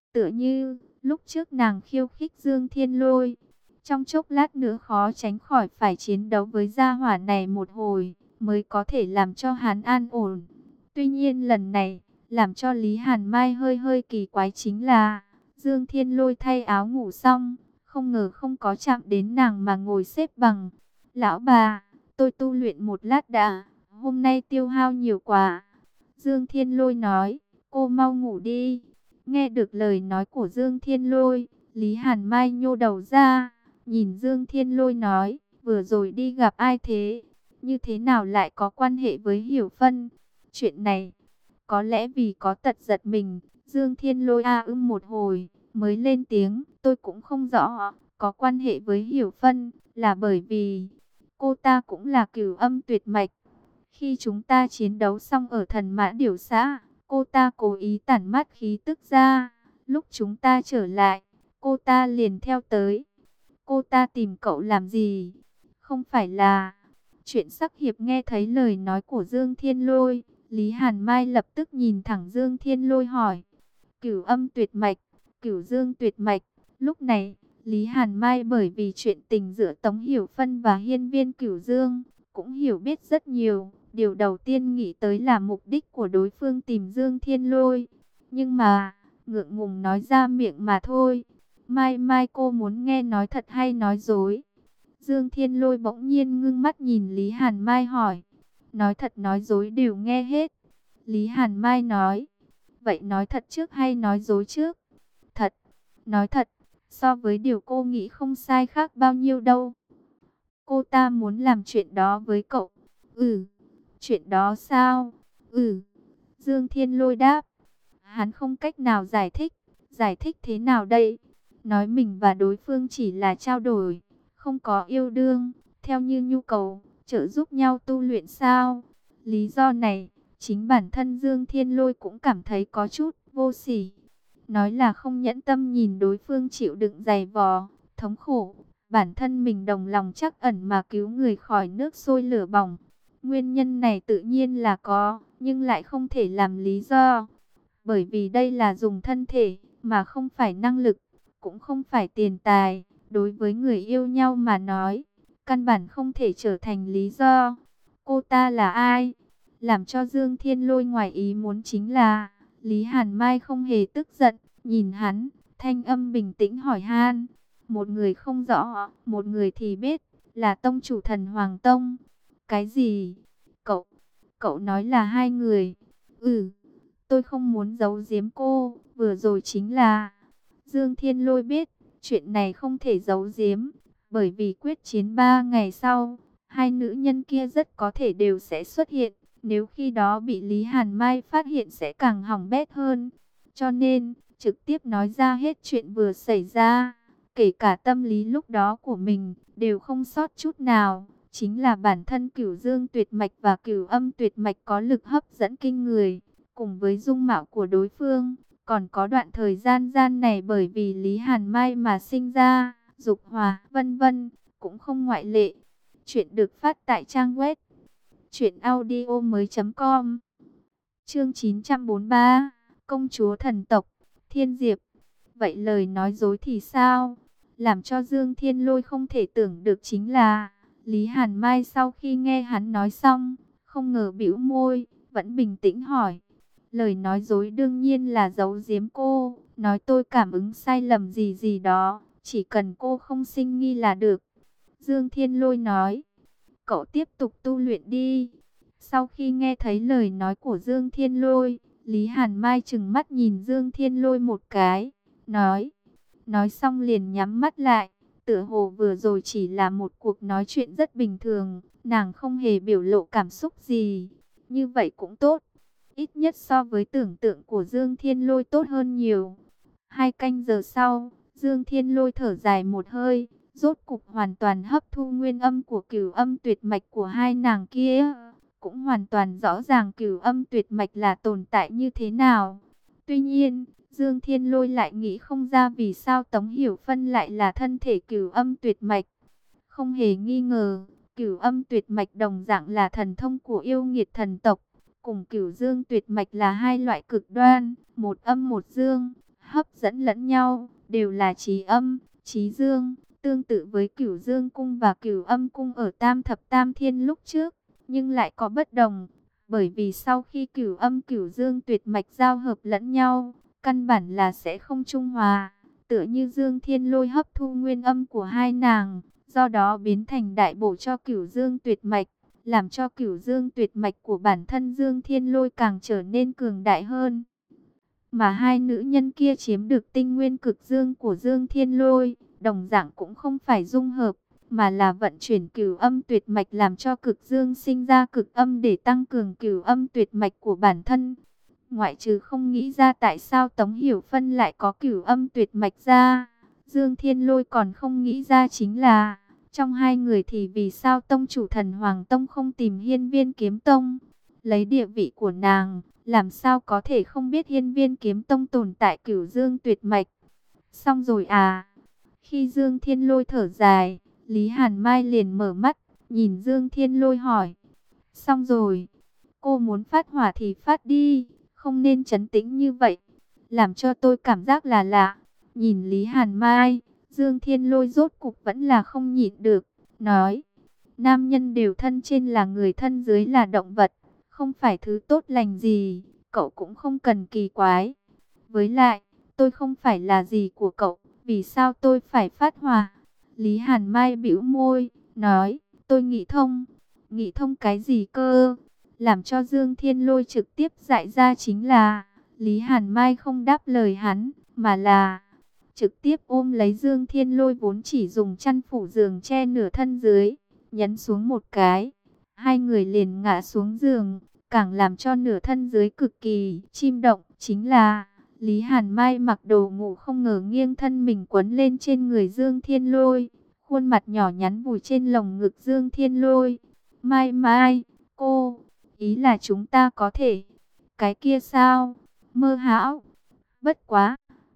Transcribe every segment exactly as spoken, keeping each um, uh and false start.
Tựa như lúc trước nàng khiêu khích Dương Thiên Lôi, trong chốc lát nữa khó tránh khỏi phải chiến đấu với gia hỏa này một hồi, mới có thể làm cho hắn an ổn. Tuy nhiên lần này, làm cho Lý Hàn Mai hơi hơi kỳ quái chính là, Dương Thiên Lôi thay áo ngủ xong, không ngờ không có chạm đến nàng mà ngồi xếp bằng. Lão bà, tôi tu luyện một lát đã, hôm nay tiêu hao nhiều quá. Dương Thiên Lôi nói, cô mau ngủ đi. Nghe được lời nói của Dương Thiên Lôi, Lý Hàn Mai nhô đầu ra, nhìn Dương Thiên Lôi nói, vừa rồi đi gặp ai thế? Như thế nào lại có quan hệ với Hiểu Phân? Chuyện này, có lẽ vì có tật giật mình, Dương Thiên Lôi a ưm một hồi, mới lên tiếng, tôi cũng không rõ, có quan hệ với Hiểu Phân, là bởi vì cô ta cũng là cửu âm tuyệt mạch. Khi chúng ta chiến đấu xong ở Thần Mã Điểu Xã, cô ta cố ý tản mát khí tức ra. Lúc chúng ta trở lại, cô ta liền theo tới. Cô ta tìm cậu làm gì? Không phải là... Chuyện sắc hiệp nghe thấy lời nói của Dương Thiên Lôi, Lý Hàn Mai lập tức nhìn thẳng Dương Thiên Lôi hỏi. Cửu âm tuyệt mạch, cửu dương tuyệt mạch. Lúc này, Lý Hàn Mai bởi vì chuyện tình giữa Tống Hiểu Phân và hiên viên Cửu Dương, cũng hiểu biết rất nhiều. Điều đầu tiên nghĩ tới là mục đích của đối phương tìm Dương Thiên Lôi. Nhưng mà, ngượng ngùng nói ra miệng mà thôi. Mai Mai cô muốn nghe nói thật hay nói dối? Dương Thiên Lôi bỗng nhiên ngưng mắt nhìn Lý Hàn Mai hỏi. Nói thật nói dối đều nghe hết. Lý Hàn Mai nói. Vậy nói thật trước hay nói dối trước? Thật, nói thật, so với điều cô nghĩ không sai khác bao nhiêu đâu. Cô ta muốn làm chuyện đó với cậu. Ừ, chuyện đó sao? Ừ, Dương Thiên Lôi đáp. Hắn không cách nào giải thích. Giải thích thế nào đây? Nói mình và đối phương chỉ là trao đổi, không có yêu đương, theo như nhu cầu, trợ giúp nhau tu luyện sao? Lý do này, chính bản thân Dương Thiên Lôi cũng cảm thấy có chút vô sỉ. Nói là không nhẫn tâm nhìn đối phương chịu đựng dày vò, thống khổ. Bản thân mình đồng lòng trắc ẩn mà cứu người khỏi nước sôi lửa bỏng. Nguyên nhân này tự nhiên là có, nhưng lại không thể làm lý do. Bởi vì đây là dùng thân thể, mà không phải năng lực, cũng không phải tiền tài. Đối với người yêu nhau mà nói, căn bản không thể trở thành lý do. Cô ta là ai? Làm cho Dương Thiên Lôi ngoài ý muốn chính là, Lý Hàn Mai không hề tức giận, nhìn hắn, thanh âm bình tĩnh hỏi han. Một người không rõ, một người thì biết, là tông chủ Thần Hoàng Tông. Cái gì? Cậu, cậu nói là hai người. Ừ, tôi không muốn giấu giếm cô, vừa rồi chính là... Dương Thiên Lôi biết, chuyện này không thể giấu giếm, bởi vì quyết chiến ba ngày sau, hai nữ nhân kia rất có thể đều sẽ xuất hiện. Nếu khi đó bị Lý Hàn Mai phát hiện sẽ càng hỏng bét hơn. Cho nên, trực tiếp nói ra hết chuyện vừa xảy ra, kể cả tâm lý lúc đó của mình, đều không sót chút nào. Chính là bản thân Cửu Dương tuyệt mạch và Cửu Âm tuyệt mạch có lực hấp dẫn kinh người, cùng với dung mạo của đối phương. Còn có đoạn thời gian gian này bởi vì Lý Hàn Mai mà sinh ra, dục hòa, vân vân, cũng không ngoại lệ. Chuyện được phát tại trang web truyện audio mới chấm com. Chương chín trăm bốn mươi ba, Công chúa thần tộc, Thiên Diệp. Vậy lời nói dối thì sao? Làm cho Dương Thiên Lôi không thể tưởng được chính là, Lý Hàn Mai sau khi nghe hắn nói xong, không ngờ bĩu môi, vẫn bình tĩnh hỏi. Lời nói dối đương nhiên là giấu giếm cô, nói tôi cảm ứng sai lầm gì gì đó, chỉ cần cô không sinh nghi là được. Dương Thiên Lôi nói, cậu tiếp tục tu luyện đi. Sau khi nghe thấy lời nói của Dương Thiên Lôi, Lý Hàn Mai trừng mắt nhìn Dương Thiên Lôi một cái, nói, nói xong liền nhắm mắt lại, tựa hồ vừa rồi chỉ là một cuộc nói chuyện rất bình thường, nàng không hề biểu lộ cảm xúc gì, như vậy cũng tốt. Ít nhất so với tưởng tượng của Dương Thiên Lôi tốt hơn nhiều. Hai canh giờ sau, Dương Thiên Lôi thở dài một hơi, rốt cục hoàn toàn hấp thu nguyên âm của cửu âm tuyệt mạch của hai nàng kia. Cũng hoàn toàn rõ ràng cửu âm tuyệt mạch là tồn tại như thế nào. Tuy nhiên, Dương Thiên Lôi lại nghĩ không ra vì sao Tống Hiểu Phân lại là thân thể cửu âm tuyệt mạch. Không hề nghi ngờ, cửu âm tuyệt mạch đồng dạng là thần thông của yêu nghiệt thần tộc. Cùng cửu dương tuyệt mạch là hai loại cực đoan, một âm một dương, hấp dẫn lẫn nhau, đều là chí âm, chí dương, tương tự với Cửu Dương cung và Cửu Âm cung ở Tam Thập Tam Thiên lúc trước, nhưng lại có bất đồng, bởi vì sau khi Cửu Âm Cửu Dương tuyệt mạch giao hợp lẫn nhau, căn bản là sẽ không trung hòa, tựa như Dương Thiên Lôi hấp thu nguyên âm của hai nàng, do đó biến thành đại bổ cho Cửu Dương tuyệt mạch, làm cho Cửu Dương tuyệt mạch của bản thân Dương Thiên Lôi càng trở nên cường đại hơn. Mà hai nữ nhân kia chiếm được tinh nguyên cực dương của Dương Thiên Lôi, đồng dạng cũng không phải dung hợp, mà là vận chuyển cửu âm tuyệt mạch làm cho cực dương sinh ra cực âm để tăng cường cửu âm tuyệt mạch của bản thân. Ngoại trừ không nghĩ ra tại sao Tống Hiểu Phân lại có cửu âm tuyệt mạch ra, Dương Thiên Lôi còn không nghĩ ra chính là, trong hai người thì vì sao tông chủ Thần Hoàng Tông không tìm Hiên Viên Kiếm Tông, lấy địa vị của nàng, làm sao có thể không biết Hiên Viên Kiếm Tông tồn tại cửu dương tuyệt mạch. Xong rồi à? Khi Dương Thiên Lôi thở dài, Lý Hàn Mai liền mở mắt, nhìn Dương Thiên Lôi hỏi. Xong rồi, cô muốn phát hỏa thì phát đi, không nên trấn tĩnh như vậy, làm cho tôi cảm giác là lạ. Nhìn Lý Hàn Mai, Dương Thiên Lôi rốt cục vẫn là không nhịn được, nói. Nam nhân đều thân trên là người, thân dưới là động vật, không phải thứ tốt lành gì, cậu cũng không cần kỳ quái. Với lại, tôi không phải là gì của cậu, vì sao tôi phải phát hỏa? Lý Hàn Mai bĩu môi, nói, tôi nghĩ thông. Nghĩ thông cái gì cơ? Làm cho Dương Thiên Lôi trực tiếp dại ra chính là, Lý Hàn Mai không đáp lời hắn, mà là trực tiếp ôm lấy Dương Thiên Lôi vốn chỉ dùng chăn phủ giường che nửa thân dưới, nhấn xuống một cái. Hai người liền ngã xuống giường, càng làm cho nửa thân dưới cực kỳ chim động, chính là Lý Hàn Mai mặc đồ ngủ không ngờ nghiêng thân mình quấn lên trên người Dương Thiên Lôi, khuôn mặt nhỏ nhắn vùi trên lồng ngực Dương Thiên Lôi. Mai Mai, cô, ý là chúng ta có thể, cái kia sao? Mơ hão, bất quá.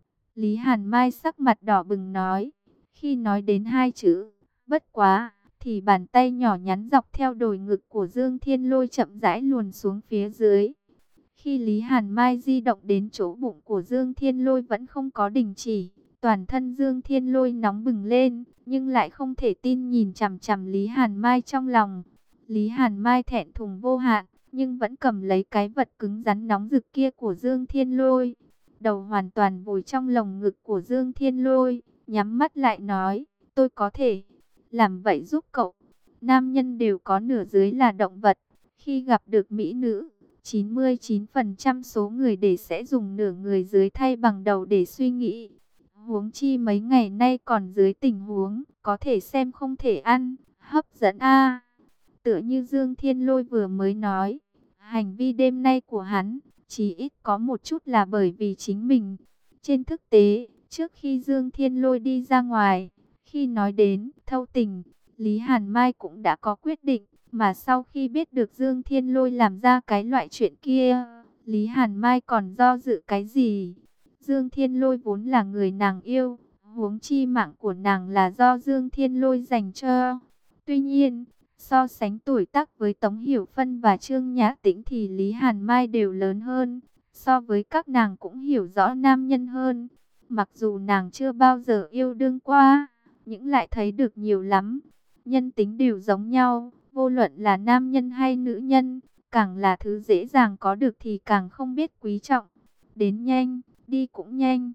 Lý Hàn Mai sắc mặt đỏ bừng nói, khi nói đến hai chữ, bất quá, thì bàn tay nhỏ nhắn dọc theo đồi ngực của Dương Thiên Lôi chậm rãi luồn xuống phía dưới. Khi Lý Hàn Mai di động đến chỗ bụng của Dương Thiên Lôi vẫn không có đình chỉ, toàn thân Dương Thiên Lôi nóng bừng lên, nhưng lại không thể tin nhìn chằm chằm Lý Hàn Mai trong lòng. Lý Hàn Mai thẹn thùng vô hạn, nhưng vẫn cầm lấy cái vật cứng rắn nóng rực kia của Dương Thiên Lôi. Đầu hoàn toàn vùi trong lồng ngực của Dương Thiên Lôi, nhắm mắt lại nói, tôi có thể làm vậy giúp cậu. Nam nhân đều có nửa dưới là động vật, khi gặp được mỹ nữ, chín mươi chín phần trăm số người để sẽ dùng nửa người dưới thay bằng đầu để suy nghĩ. Huống chi mấy ngày nay còn dưới tình huống, có thể xem không thể ăn, hấp dẫn a. Tựa như Dương Thiên Lôi vừa mới nói, hành vi đêm nay của hắn, chỉ ít có một chút là bởi vì chính mình. Trên thực tế, trước khi Dương Thiên Lôi đi ra ngoài, khi nói đến thâu tình, Lý Hàn Mai cũng đã có quyết định. Mà sau khi biết được Dương Thiên Lôi làm ra cái loại chuyện kia, Lý Hàn Mai còn do dự cái gì? Dương Thiên Lôi vốn là người nàng yêu, huống chi mạng của nàng là do Dương Thiên Lôi dành cho. Tuy nhiên, so sánh tuổi tác với Tống Hiểu Phân và Trương Nhã Tĩnh thì Lý Hàn Mai đều lớn hơn. So với các nàng cũng hiểu rõ nam nhân hơn. Mặc dù nàng chưa bao giờ yêu đương qua, nhưng lại thấy được nhiều lắm. Nhân tính đều giống nhau, vô luận là nam nhân hay nữ nhân, càng là thứ dễ dàng có được thì càng không biết quý trọng. Đến nhanh, đi cũng nhanh.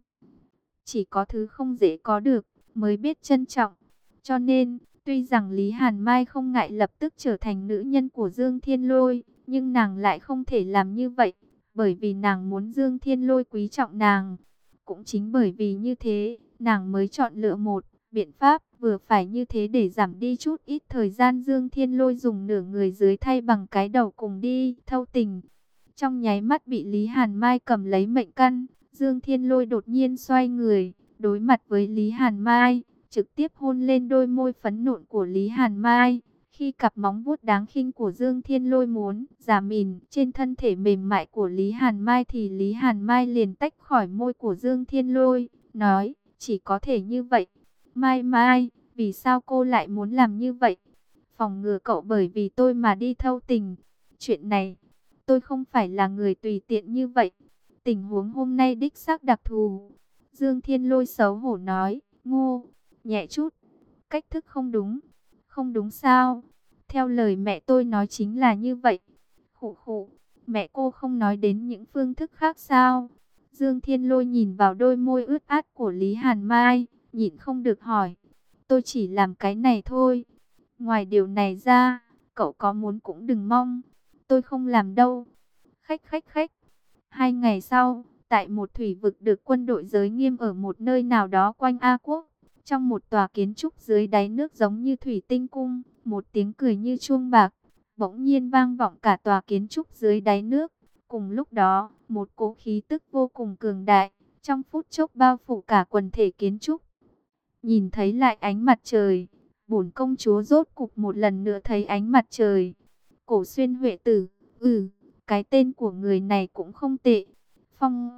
Chỉ có thứ không dễ có được, mới biết trân trọng. Cho nên, tuy rằng Lý Hàn Mai không ngại lập tức trở thành nữ nhân của Dương Thiên Lôi, nhưng nàng lại không thể làm như vậy, bởi vì nàng muốn Dương Thiên Lôi quý trọng nàng. Cũng chính bởi vì như thế, nàng mới chọn lựa một biện pháp vừa phải như thế để giảm đi chút ít thời gian Dương Thiên Lôi dùng nửa người dưới thay bằng cái đầu cùng đi thâu tình. Trong nháy mắt bị Lý Hàn Mai cầm lấy mệnh căn, Dương Thiên Lôi đột nhiên xoay người, đối mặt với Lý Hàn Mai, trực tiếp hôn lên đôi môi phấn nộn của Lý Hàn Mai. Khi cặp móng vuốt đáng khinh của Dương Thiên Lôi muốn giả mìn trên thân thể mềm mại của Lý Hàn Mai thì Lý Hàn Mai liền tách khỏi môi của Dương Thiên Lôi, nói, chỉ có thể như vậy. Mai Mai, vì sao cô lại muốn làm như vậy? Phòng ngừa cậu bởi vì tôi mà đi thâu tình. Chuyện này, tôi không phải là người tùy tiện như vậy. Tình huống hôm nay đích xác đặc thù. Dương Thiên Lôi xấu hổ nói, ngô, nhẹ chút, cách thức không đúng. Không đúng sao? Theo lời mẹ tôi nói chính là như vậy. Khụ khụ, mẹ cô không nói đến những phương thức khác sao? Dương Thiên Lôi nhìn vào đôi môi ướt át của Lý Hàn Mai, nhịn không được hỏi. Tôi chỉ làm cái này thôi. Ngoài điều này ra, cậu có muốn cũng đừng mong. Tôi không làm đâu. Khách khách khách. Hai ngày sau, tại một thủy vực được quân đội giới nghiêm ở một nơi nào đó quanh A Quốc, trong một tòa kiến trúc dưới đáy nước giống như thủy tinh cung, một tiếng cười như chuông bạc bỗng nhiên vang vọng cả tòa kiến trúc dưới đáy nước. Cùng lúc đó, một cỗ khí tức vô cùng cường đại, trong phút chốc bao phủ cả quần thể kiến trúc. Nhìn thấy lại ánh mặt trời, bổn công chúa rốt cục một lần nữa thấy ánh mặt trời. Cổ Xuyên Huệ Tử, ừ, cái tên của người này cũng không tệ. Phong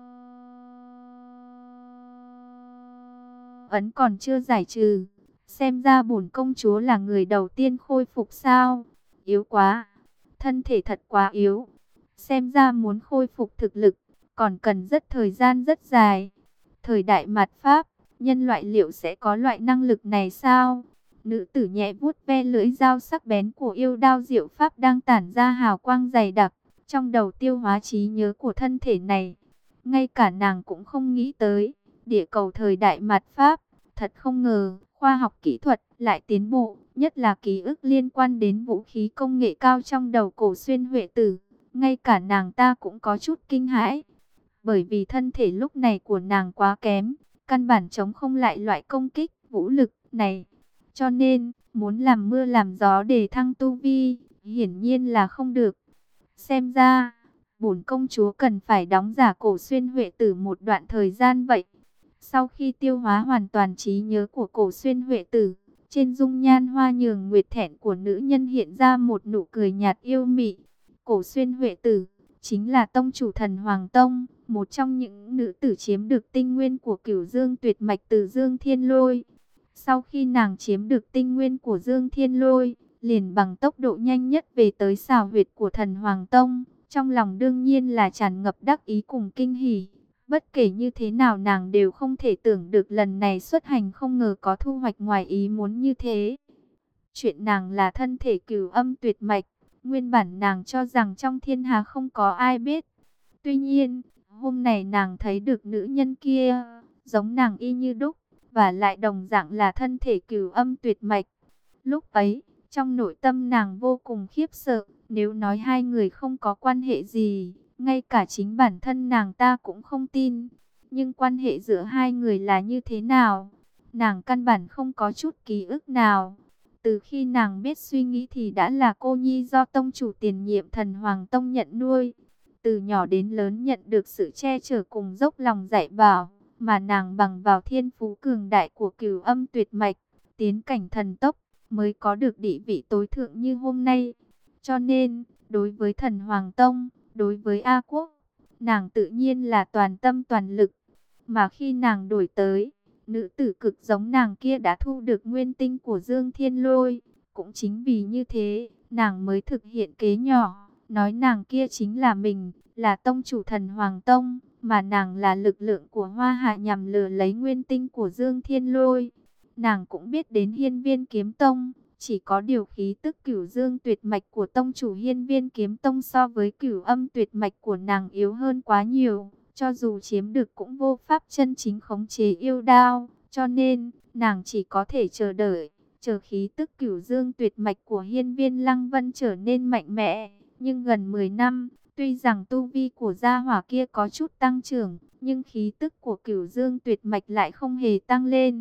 ấn còn chưa giải trừ. Xem ra bổn công chúa là người đầu tiên khôi phục sao? Yếu quá, thân thể thật quá yếu. Xem ra muốn khôi phục thực lực, còn cần rất thời gian rất dài. Thời đại mạt Pháp, nhân loại liệu sẽ có loại năng lực này sao? Nữ tử nhẹ vuốt ve lưỡi dao sắc bén của yêu đao diệu pháp đang tản ra hào quang dày đặc. Trong đầu tiêu hóa trí nhớ của thân thể này, ngay cả nàng cũng không nghĩ tới. Địa cầu thời đại mạt Pháp, thật không ngờ, khoa học kỹ thuật lại tiến bộ, nhất là ký ức liên quan đến vũ khí công nghệ cao trong đầu Cổ Xuyên Huệ Tử. Ngay cả nàng ta cũng có chút kinh hãi, bởi vì thân thể lúc này của nàng quá kém, căn bản chống không lại loại công kích vũ lực này. Cho nên, muốn làm mưa làm gió để thăng tu vi, hiển nhiên là không được. Xem ra, bổn công chúa cần phải đóng giả Cổ Xuyên Huệ Tử một đoạn thời gian vậy. Sau khi tiêu hóa hoàn toàn trí nhớ của Cổ Xuyên Huệ Tử, trên dung nhan hoa nhường nguyệt thẹn của nữ nhân hiện ra một nụ cười nhạt yêu mị. Cổ Xuyên Huệ Tử chính là tông chủ Thần Hoàng Tông, một trong những nữ tử chiếm được tinh nguyên của Cửu Dương tuyệt mạch từ Dương Thiên Lôi. Sau khi nàng chiếm được tinh nguyên của Dương Thiên Lôi, liền bằng tốc độ nhanh nhất về tới xào huyệt của Thần Hoàng Tông, trong lòng đương nhiên là tràn ngập đắc ý cùng kinh hỉ. Bất kể như thế nào nàng đều không thể tưởng được lần này xuất hành không ngờ có thu hoạch ngoài ý muốn như thế. Chuyện nàng là thân thể Cửu Âm tuyệt mạch, nguyên bản nàng cho rằng trong thiên hạ không có ai biết. Tuy nhiên, hôm nay nàng thấy được nữ nhân kia, giống nàng y như đúc, và lại đồng dạng là thân thể Cửu Âm tuyệt mạch. Lúc ấy, trong nội tâm nàng vô cùng khiếp sợ, nếu nói hai người không có quan hệ gì, ngay cả chính bản thân nàng ta cũng không tin. Nhưng quan hệ giữa hai người là như thế nào? Nàng căn bản không có chút ký ức nào. Từ khi nàng biết suy nghĩ thì đã là cô nhi do tông chủ tiền nhiệm Thần Hoàng Tông nhận nuôi. Từ nhỏ đến lớn nhận được sự che chở cùng dốc lòng dạy bảo, mà nàng bằng vào thiên phú cường đại của Cửu Âm tuyệt mạch, tiến cảnh thần tốc, mới có được địa vị tối thượng như hôm nay. Cho nên, đối với Thần Hoàng Tông, đối với A Quốc, nàng tự nhiên là toàn tâm toàn lực. Mà khi nàng đổi tới, nữ tử cực giống nàng kia đã thu được nguyên tinh của Dương Thiên Lôi. Cũng chính vì như thế, nàng mới thực hiện kế nhỏ, nói nàng kia chính là mình, là tông chủ Thần Hoàng Tông, mà nàng là lực lượng của Hoa Hạ nhằm lừa lấy nguyên tinh của Dương Thiên Lôi. Nàng cũng biết đến Hiên Viên Kiếm Tông, chỉ có điều khí tức Cửu Dương tuyệt mạch của tông chủ Hiên Viên Kiếm Tông so với Cửu Âm tuyệt mạch của nàng yếu hơn quá nhiều. Cho dù chiếm được cũng vô pháp chân chính khống chế yêu đao, cho nên nàng chỉ có thể chờ đợi, chờ khí tức Cửu Dương tuyệt mạch của Hiên Viên Lăng Vân trở nên mạnh mẽ. Nhưng gần mười năm, tuy rằng tu vi của gia hỏa kia có chút tăng trưởng, nhưng khí tức của Cửu Dương tuyệt mạch lại không hề tăng lên.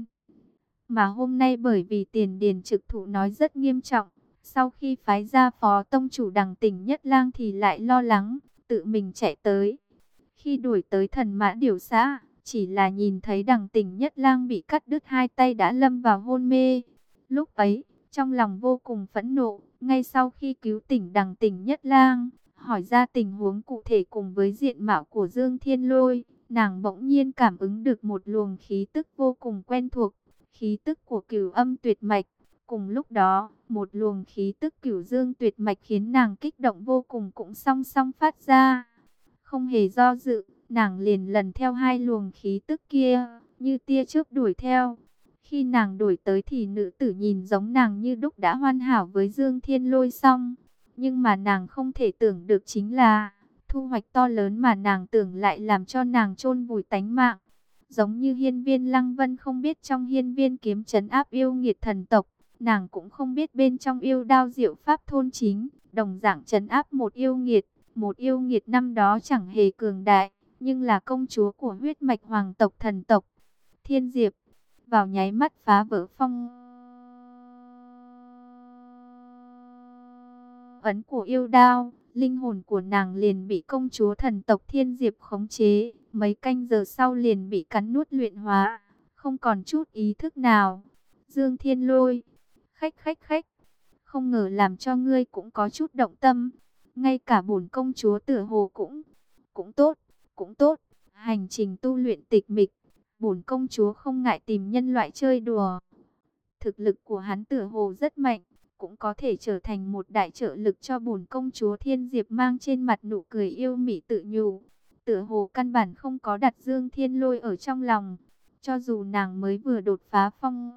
Mà hôm nay bởi vì Tiền Điền trực thụ nói rất nghiêm trọng, sau khi phái ra phó tông chủ Đằng Tỉnh Nhất Lang thì lại lo lắng, tự mình chạy tới. Khi đuổi tới Thần Mã Điểu xã, chỉ là nhìn thấy Đằng Tỉnh Nhất Lang bị cắt đứt hai tay đã lâm vào hôn mê. Lúc ấy, trong lòng vô cùng phẫn nộ, ngay sau khi cứu tỉnh Đằng Tỉnh Nhất Lang, hỏi ra tình huống cụ thể cùng với diện mạo của Dương Thiên Lôi, nàng bỗng nhiên cảm ứng được một luồng khí tức vô cùng quen thuộc, khí tức của Cửu Âm tuyệt mạch. Cùng lúc đó, một luồng khí tức Cửu Dương tuyệt mạch khiến nàng kích động vô cùng cũng song song phát ra. Không hề do dự, nàng liền lần theo hai luồng khí tức kia, như tia chớp đuổi theo. Khi nàng đuổi tới thì nữ tử nhìn giống nàng như đúc đã hoàn hảo với Dương Thiên Lôi xong. Nhưng mà nàng không thể tưởng được chính là thu hoạch to lớn mà nàng tưởng lại làm cho nàng chôn vùi tánh mạng. Giống như hiên viên Lăng Vân không biết trong hiên viên kiếm trấn áp yêu nghiệt thần tộc, nàng cũng không biết bên trong yêu đao diệu pháp thôn chính, đồng dạng trấn áp một yêu nghiệt. Một yêu nghiệt năm đó chẳng hề cường đại, nhưng là công chúa của huyết mạch hoàng tộc thần tộc. Thiên Diệp, vào nháy mắt phá vỡ phong ấn của yêu đao, linh hồn của nàng liền bị công chúa thần tộc Thiên Diệp khống chế, mấy canh giờ sau liền bị cắn nuốt luyện hóa, không còn chút ý thức nào. Dương Thiên Lôi, khách khách khách, không ngờ làm cho ngươi cũng có chút động tâm, ngay cả bổn công chúa tựa hồ cũng, cũng tốt, cũng tốt, hành trình tu luyện tịch mịch, bổn công chúa không ngại tìm nhân loại chơi đùa. Thực lực của hắn tựa hồ rất mạnh, cũng có thể trở thành một đại trợ lực cho bổn công chúa. Thiên Diệp mang trên mặt nụ cười yêu mị tự nhủ, tựa hồ căn bản không có đặt Dương Thiên Lôi ở trong lòng. Cho dù nàng mới vừa đột phá phong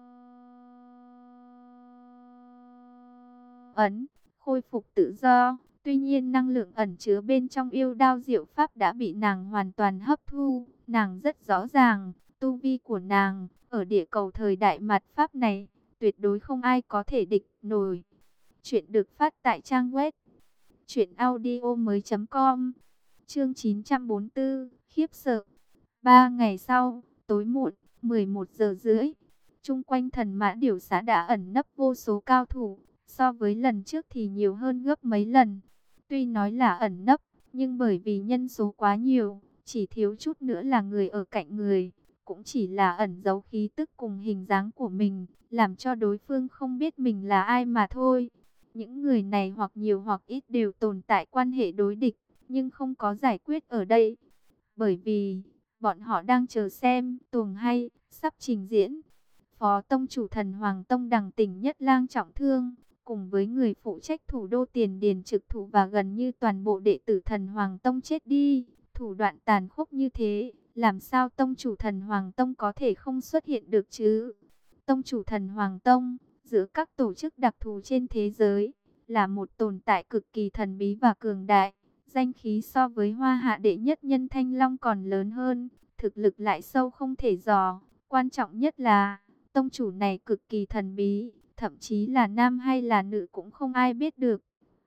ấn, khôi phục tự do, tuy nhiên năng lượng ẩn chứa bên trong yêu đao diệu pháp đã bị nàng hoàn toàn hấp thu. Nàng rất rõ ràng, tu vi của nàng ở địa cầu thời đại mạt pháp này tuyệt đối không ai có thể địch nổi. Chuyện được phát tại trang web truyện audio mới chấm com. Chương chín trăm bốn mươi tư, khiếp sợ. Ba ngày sau, tối muộn, mười một giờ rưỡi, chung quanh Thần Mã Điểu xã đã ẩn nấp vô số cao thủ, so với lần trước thì nhiều hơn gấp mấy lần. Tuy nói là ẩn nấp, nhưng bởi vì nhân số quá nhiều, chỉ thiếu chút nữa là người ở cạnh người, cũng chỉ là ẩn giấu khí tức cùng hình dáng của mình, làm cho đối phương không biết mình là ai mà thôi. Những người này hoặc nhiều hoặc ít đều tồn tại quan hệ đối địch, nhưng không có giải quyết ở đây. Bởi vì, bọn họ đang chờ xem tuồng hay, sắp trình diễn. Phó tông chủ Thần Hoàng Tông Đằng Tỉnh Nhất Lang trọng thương, cùng với người phụ trách thủ đô Tiền Điền trực thủ và gần như toàn bộ đệ tử Thần Hoàng Tông chết đi. Thủ đoạn tàn khốc như thế, làm sao tông chủ Thần Hoàng Tông có thể không xuất hiện được chứ? Tông chủ Thần Hoàng Tông, giữa các tổ chức đặc thù trên thế giới, là một tồn tại cực kỳ thần bí và cường đại. Danh khí so với Hoa Hạ đệ nhất nhân Thanh Long còn lớn hơn, thực lực lại sâu không thể dò. Quan trọng nhất là, tông chủ này cực kỳ thần bí, thậm chí là nam hay là nữ cũng không ai biết được.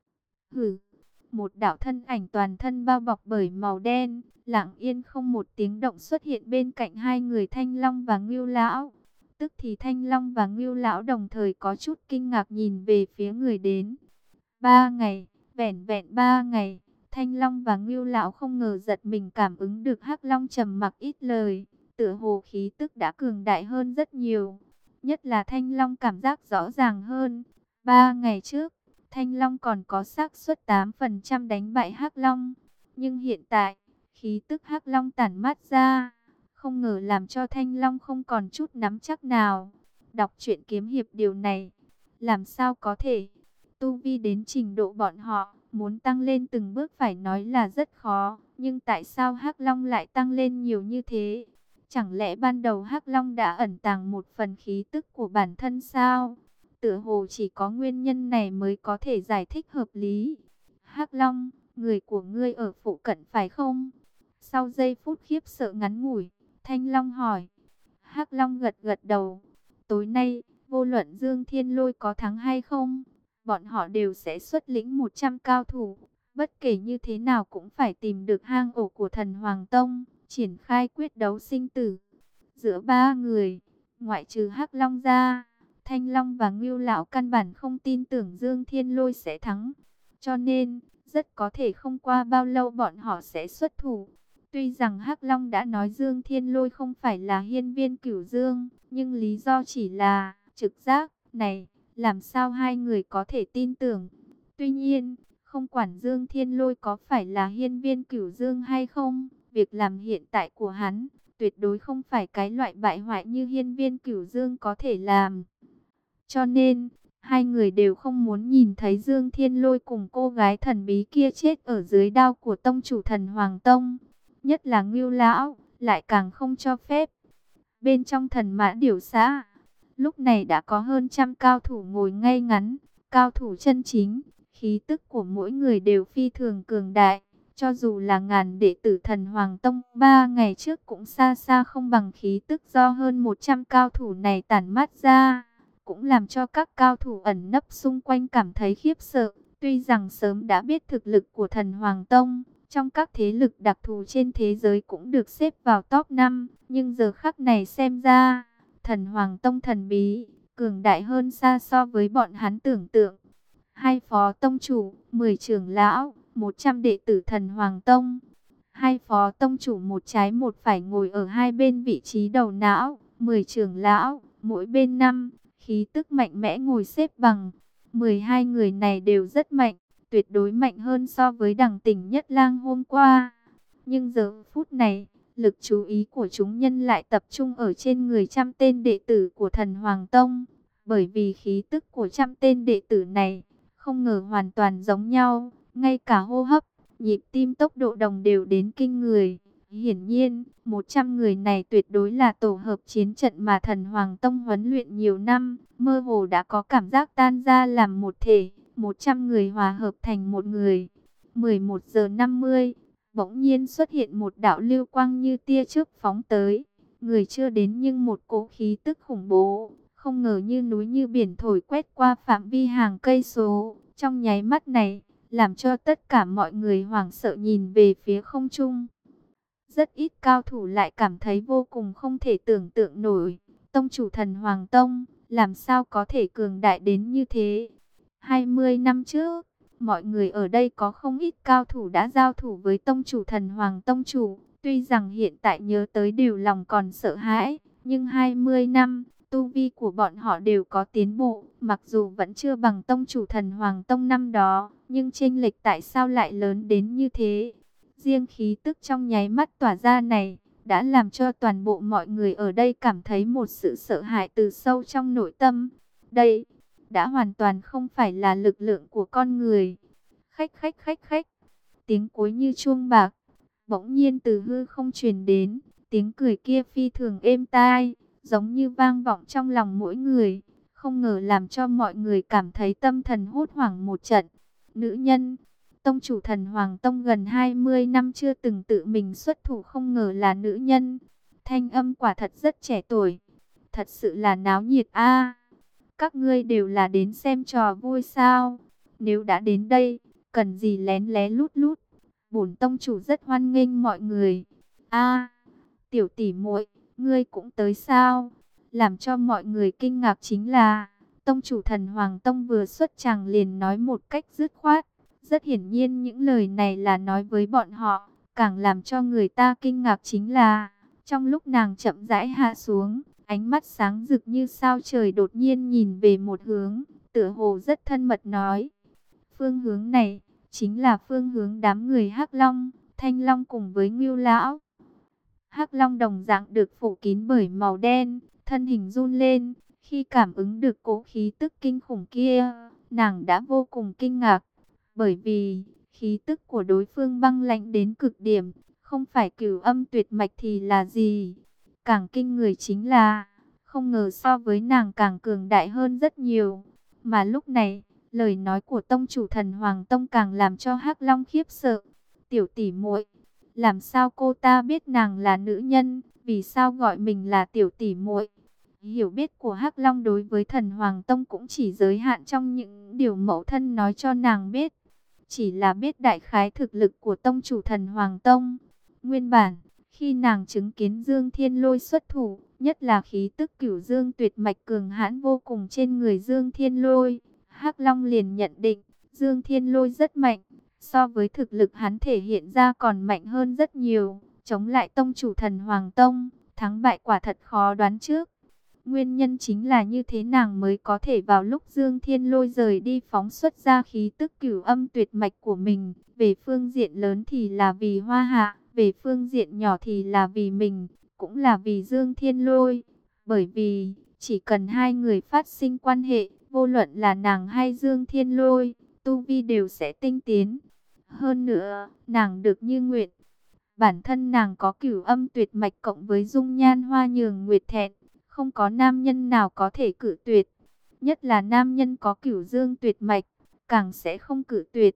Hừ, một đạo thân ảnh toàn thân bao bọc bởi màu đen, lặng yên không một tiếng động xuất hiện bên cạnh hai người Thanh Long và Ngưu Lão. Tức thì Thanh Long và Ngưu Lão đồng thời có chút kinh ngạc nhìn về phía người đến. Ba ngày, vẻn vẹn ba ngày, Thanh Long và Ngưu Lão không ngờ giật mình cảm ứng được Hắc Long trầm mặc ít lời, tựa hồ khí tức đã cường đại hơn rất nhiều. Nhất là Thanh Long cảm giác rõ ràng hơn. Ba ngày trước, Thanh Long còn có xác suất tám phần trăm đánh bại Hắc Long, nhưng hiện tại, khí tức Hắc Long tản mát ra, không ngờ làm cho Thanh Long không còn chút nắm chắc nào. Đọc truyện kiếm hiệp điều này, làm sao có thể? Tu vi đến trình độ bọn họ, muốn tăng lên từng bước phải nói là rất khó. Nhưng tại sao Hắc Long lại tăng lên nhiều như thế? Chẳng lẽ ban đầu Hắc Long đã ẩn tàng một phần khí tức của bản thân sao? Tựa hồ chỉ có nguyên nhân này mới có thể giải thích hợp lý. Hắc Long, người của ngươi ở phụ cận phải không? Sau giây phút khiếp sợ ngắn ngủi, Thanh Long hỏi. Hắc Long gật gật đầu. Tối nay, vô luận Dương Thiên Lôi có thắng hay không, bọn họ đều sẽ xuất lĩnh một trăm cao thủ. Bất kể như thế nào cũng phải tìm được hang ổ của Thần Hoàng Tông, triển khai quyết đấu sinh tử. Giữa ba người, ngoại trừ Hắc Long ra, Thanh Long và Ngưu Lão căn bản không tin tưởng Dương Thiên Lôi sẽ thắng. Cho nên, rất có thể không qua bao lâu bọn họ sẽ xuất thủ. Tuy rằng Hắc Long đã nói Dương Thiên Lôi không phải là hiên viên Cửu Dương, nhưng lý do chỉ là trực giác này, làm sao hai người có thể tin tưởng. Tuy nhiên, không quản Dương Thiên Lôi có phải là hiên viên Cửu Dương hay không, việc làm hiện tại của hắn tuyệt đối không phải cái loại bại hoại như hiên viên Cửu Dương có thể làm. Cho nên, hai người đều không muốn nhìn thấy Dương Thiên Lôi cùng cô gái thần bí kia chết ở dưới đao của tông chủ Thần Hoàng Tông. nhất là Ngưu lão, lại càng không cho phép. Bên trong Thần Mã Điểu xã, lúc này đã có hơn trăm cao thủ ngồi ngay ngắn, cao thủ chân chính, khí tức của mỗi người đều phi thường cường đại. Cho dù là ngàn đệ tử Thần Hoàng Tông ba ngày trước cũng xa xa không bằng khí tức do hơn một trăm cao thủ này tản mát ra, cũng làm cho các cao thủ ẩn nấp xung quanh cảm thấy khiếp sợ. Tuy rằng sớm đã biết thực lực của Thần Hoàng Tông, trong các thế lực đặc thù trên thế giới cũng được xếp vào top năm, nhưng giờ khắc này xem ra, Thần Hoàng Tông thần bí, cường đại hơn xa so với bọn hắn tưởng tượng. Hai phó tông chủ, mười trưởng lão, một trăm đệ tử Thần Hoàng Tông. Hai phó tông chủ một trái một phải ngồi ở hai bên vị trí đầu não, mười trưởng lão, mỗi bên năm, khí tức mạnh mẽ ngồi xếp bằng. mười hai người này đều rất mạnh, tuyệt đối mạnh hơn so với Đằng Tỉnh Nhất Lang hôm qua. Nhưng giờ phút này, lực chú ý của chúng nhân lại tập trung ở trên người trăm tên đệ tử của Thần Hoàng Tông. Bởi vì khí tức của trăm tên đệ tử này, không ngờ hoàn toàn giống nhau, ngay cả hô hấp, nhịp tim tốc độ đồng đều đến kinh người. Hiển nhiên, một trăm người này tuyệt đối là tổ hợp chiến trận mà Thần Hoàng Tông huấn luyện nhiều năm, mơ hồ đã có cảm giác tan ra làm một thể, một trăm người hòa hợp thành một người. mười một giờ năm mươi, bỗng nhiên xuất hiện một đạo lưu quang như tia chớp phóng tới. Người chưa đến nhưng một cỗ khí tức khủng bố, không ngờ như núi như biển thổi quét qua phạm vi hàng cây số. Trong nháy mắt này, làm cho tất cả mọi người hoảng sợ nhìn về phía không trung. Rất ít cao thủ lại cảm thấy vô cùng không thể tưởng tượng nổi. Tông chủ Thần Hoàng Tông, làm sao có thể cường đại đến như thế? hai mươi năm trước, mọi người ở đây có không ít cao thủ đã giao thủ với tông chủ Thần Hoàng Tông chủ. Tuy rằng hiện tại nhớ tới đều lòng còn sợ hãi, nhưng hai mươi năm, tu vi của bọn họ đều có tiến bộ. Mặc dù vẫn chưa bằng tông chủ Thần Hoàng Tông năm đó, nhưng chênh lệch tại sao lại lớn đến như thế? Riêng khí tức trong nháy mắt tỏa ra này, đã làm cho toàn bộ mọi người ở đây cảm thấy một sự sợ hãi từ sâu trong nội tâm. Đây, đã hoàn toàn không phải là lực lượng của con người. Khách khách khách khách, tiếng cối như chuông bạc, bỗng nhiên từ hư không truyền đến, tiếng cười kia phi thường êm tai, giống như vang vọng trong lòng mỗi người, không ngờ làm cho mọi người cảm thấy tâm thần hốt hoảng một trận. Nữ nhân, tông chủ Thần Hoàng Tông gần hai mươi năm chưa từng tự mình xuất thủ, không ngờ là nữ nhân. Thanh âm quả thật rất trẻ tuổi, thật sự là náo nhiệt a. Các ngươi đều là đến xem trò vui sao? Nếu đã đến đây, cần gì lén lén lút lút? Bổn tông chủ rất hoan nghênh mọi người. A, tiểu tỷ muội, ngươi cũng tới sao? Làm cho mọi người kinh ngạc chính là, tông chủ Thần Hoàng Tông vừa xuất tràng liền nói một cách dứt khoát. Rất hiển nhiên những lời này là nói với bọn họ. Càng làm cho người ta kinh ngạc chính là, trong lúc nàng chậm rãi hạ xuống, ánh mắt sáng rực như sao trời đột nhiên nhìn về một hướng, tựa hồ rất thân mật nói. Phương hướng này, chính là phương hướng đám người Hắc Long, Thanh Long cùng với Ngưu Lão. Hắc Long đồng dạng được phủ kín bởi màu đen, thân hình run lên, khi cảm ứng được cỗ khí tức kinh khủng kia, nàng đã vô cùng kinh ngạc. Bởi vì, khí tức của đối phương băng lãnh đến cực điểm, không phải cửu âm tuyệt mạch thì là gì? Càng kinh người chính là, không ngờ so với nàng càng cường đại hơn rất nhiều. Mà lúc này, lời nói của tông chủ Thần Hoàng Tông càng làm cho Hắc Long khiếp sợ. Tiểu tỷ muội, làm sao cô ta biết nàng là nữ nhân, vì sao gọi mình là tiểu tỷ muội? Hiểu biết của Hắc Long đối với Thần Hoàng Tông cũng chỉ giới hạn trong những điều mẫu thân nói cho nàng biết. Chỉ là biết đại khái thực lực của tông chủ Thần Hoàng Tông. Nguyên bản, khi nàng chứng kiến Dương Thiên Lôi xuất thủ, nhất là khí tức cửu Dương tuyệt mạch cường hãn vô cùng trên người Dương Thiên Lôi, Hắc Long liền nhận định, Dương Thiên Lôi rất mạnh, so với thực lực hắn thể hiện ra còn mạnh hơn rất nhiều, chống lại tông chủ Thần Hoàng Tông, thắng bại quả thật khó đoán trước. Nguyên nhân chính là như thế nàng mới có thể vào lúc Dương Thiên Lôi rời đi phóng xuất ra khí tức cửu âm tuyệt mạch của mình. Về phương diện lớn thì là vì Hoa Hạ, về phương diện nhỏ thì là vì mình, cũng là vì Dương Thiên Lôi. Bởi vì, chỉ cần hai người phát sinh quan hệ, vô luận là nàng hay Dương Thiên Lôi, tu vi đều sẽ tinh tiến. Hơn nữa, nàng được như nguyện. Bản thân nàng có cửu âm tuyệt mạch cộng với dung nhan hoa nhường nguyệt thẹn, không có nam nhân nào có thể cự tuyệt. Nhất là nam nhân có cửu dương tuyệt mạch, càng sẽ không cự tuyệt.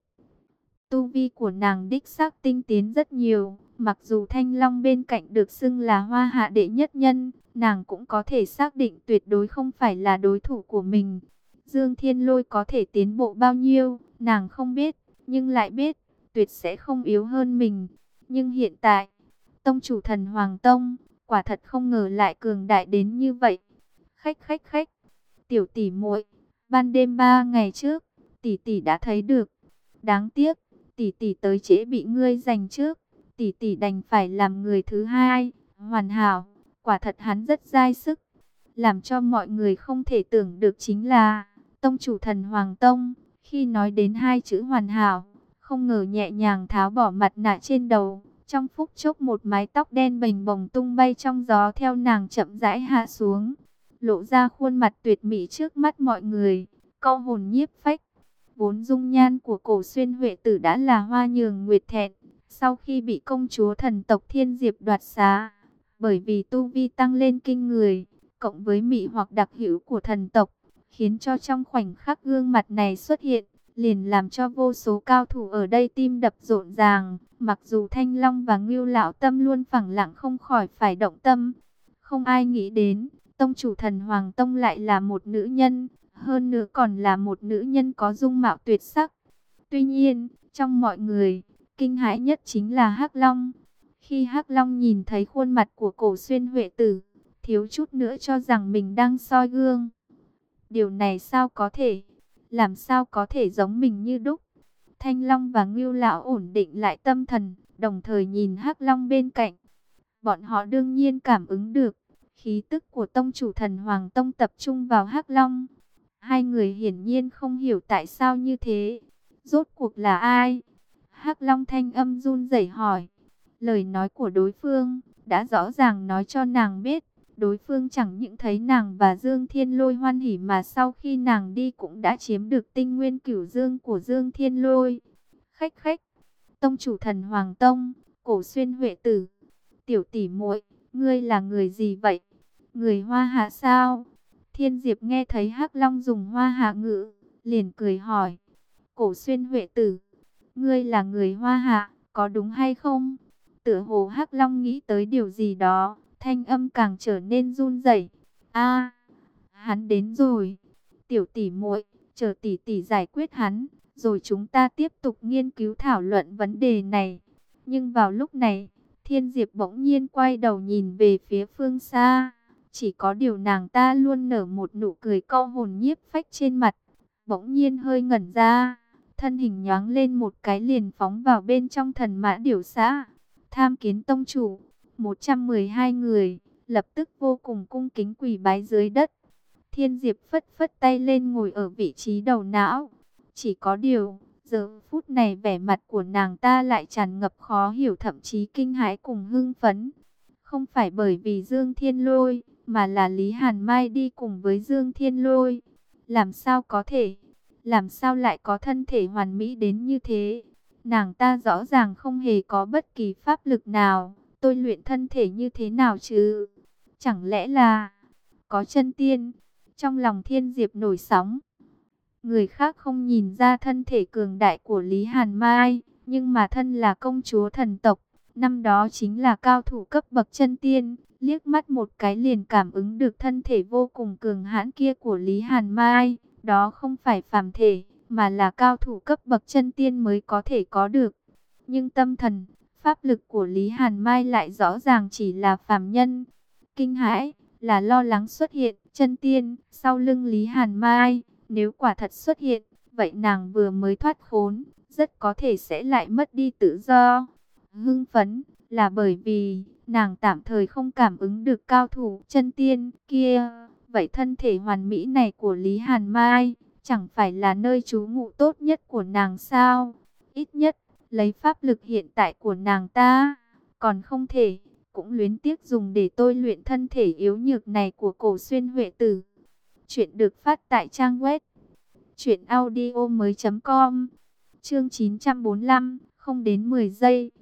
Tu vi của nàng đích xác tinh tiến rất nhiều, mặc dù Thanh Long bên cạnh được xưng là hoa hạ đệ nhất nhân, nàng cũng có thể xác định tuyệt đối không phải là đối thủ của mình. Dương Thiên Lôi có thể tiến bộ bao nhiêu, nàng không biết, nhưng lại biết, tuyệt sẽ không yếu hơn mình. Nhưng hiện tại, tông chủ Thần Hoàng Tông, quả thật không ngờ lại cường đại đến như vậy. Khách khách khách, tiểu tỷ muội, ban đêm ba ngày trước, tỷ tỷ đã thấy được. Đáng tiếc, tỷ tỷ tới trễ bị ngươi giành trước, tỷ tỷ đành phải làm người thứ hai. Hoàn hảo, quả thật hắn rất dai sức. Làm cho mọi người không thể tưởng được chính là, tông chủ Thần Hoàng Tông, khi nói đến hai chữ hoàn hảo, không ngờ nhẹ nhàng tháo bỏ mặt nạ trên đầu. Trong phút chốc một mái tóc đen bềnh bồng tung bay trong gió theo nàng chậm rãi hạ xuống, lộ ra khuôn mặt tuyệt mỹ trước mắt mọi người, câu hồn nhiếp phách. Vốn dung nhan của Cổ Xuyên Huệ Tử đã là hoa nhường nguyệt thẹn, sau khi bị công chúa thần tộc Thiên Diệp đoạt xá, bởi vì tu vi tăng lên kinh người, cộng với mị hoặc đặc hữu của thần tộc, khiến cho trong khoảnh khắc gương mặt này xuất hiện, liền làm cho vô số cao thủ ở đây tim đập rộn ràng. Mặc dù Thanh Long và Ngưu Lão Tâm luôn phẳng lặng không khỏi phải động tâm, không ai nghĩ đến tông chủ Thần Hoàng Tông lại là một nữ nhân, hơn nữa còn là một nữ nhân có dung mạo tuyệt sắc. Tuy nhiên, trong mọi người, kinh hãi nhất chính là Hắc Long. Khi Hắc Long nhìn thấy khuôn mặt của Cổ Xuyên Huệ Tử, thiếu chút nữa cho rằng mình đang soi gương. Điều này sao có thể? Làm sao có thể giống mình như đúc? Thanh Long và Ngưu Lão ổn định lại tâm thần, đồng thời nhìn Hắc Long bên cạnh. Bọn họ đương nhiên cảm ứng được, khí tức của tông chủ Thần Hoàng Tông tập trung vào Hắc Long. Hai người hiển nhiên không hiểu tại sao như thế. Rốt cuộc là ai? Hắc Long thanh âm run rẩy hỏi. Lời nói của đối phương đã rõ ràng nói cho nàng biết, đối phương chẳng những thấy nàng và Dương Thiên Lôi hoan hỉ mà sau khi nàng đi cũng đã chiếm được tinh nguyên cửu dương của Dương Thiên Lôi. Khách khách, tông chủ Thần Hoàng Tông, Cổ Xuyên Huệ Tử, tiểu tỷ muội, ngươi là người gì vậy? Người Hoa Hạ sao? Thiên Diệp nghe thấy Hắc Long dùng Hoa Hạ ngữ, liền cười hỏi. Cổ Xuyên Huệ Tử, ngươi là người Hoa Hạ, có đúng hay không? Tựa hồ Hắc Long nghĩ tới điều gì đó, thanh âm càng trở nên run rẩy. A, hắn đến rồi. Tiểu tỷ muội, chờ tỷ tỷ giải quyết hắn, rồi chúng ta tiếp tục nghiên cứu thảo luận vấn đề này. Nhưng vào lúc này, Thiên Diệp bỗng nhiên quay đầu nhìn về phía phương xa. Chỉ có điều nàng ta luôn nở một nụ cười câu hồn nhiếp phách trên mặt. Bỗng nhiên hơi ngẩn ra, thân hình nhoáng lên một cái liền phóng vào bên trong Thần Mã Điểu Xã. Tham kiến tông chủ, một trăm mười hai người, lập tức vô cùng cung kính quỳ bái dưới đất. Thiên Diệp phất phất tay lên ngồi ở vị trí đầu não. Chỉ có điều, giờ phút này vẻ mặt của nàng ta lại tràn ngập khó hiểu thậm chí kinh hãi cùng hưng phấn. Không phải bởi vì Dương Thiên Lôi, mà là Lý Hàn Mai đi cùng với Dương Thiên Lôi. Làm sao có thể? Làm sao lại có thân thể hoàn mỹ đến như thế? Nàng ta rõ ràng không hề có bất kỳ pháp lực nào. Tôi luyện thân thể như thế nào chứ? Chẳng lẽ là có chân tiên? Trong lòng Thiên Diệp nổi sóng. Người khác không nhìn ra thân thể cường đại của Lý Hàn Mai, nhưng mà thân là công chúa thần tộc, năm đó chính là cao thủ cấp bậc chân tiên, liếc mắt một cái liền cảm ứng được thân thể vô cùng cường hãn kia của Lý Hàn Mai, đó không phải phàm thể, mà là cao thủ cấp bậc chân tiên mới có thể có được. Nhưng tâm thần, pháp lực của Lý Hàn Mai lại rõ ràng chỉ là phàm nhân. Kinh hãi là lo lắng xuất hiện chân tiên sau lưng Lý Hàn Mai. Nếu quả thật xuất hiện, vậy nàng vừa mới thoát khốn, rất có thể sẽ lại mất đi tự do. Hưng phấn là bởi vì nàng tạm thời không cảm ứng được cao thủ chân tiên kia. Vậy thân thể hoàn mỹ này của Lý Hàn Mai chẳng phải là nơi trú ngụ tốt nhất của nàng sao? Ít nhất, lấy pháp lực hiện tại của nàng ta, còn không thể, cũng luyến tiếc dùng để tôi luyện thân thể yếu nhược này của Cổ Xuyên Huệ Tử. Chuyện được phát tại trang web truyện audio mới chấm com. Chương chín trăm bốn mươi lăm, không đến mười giây.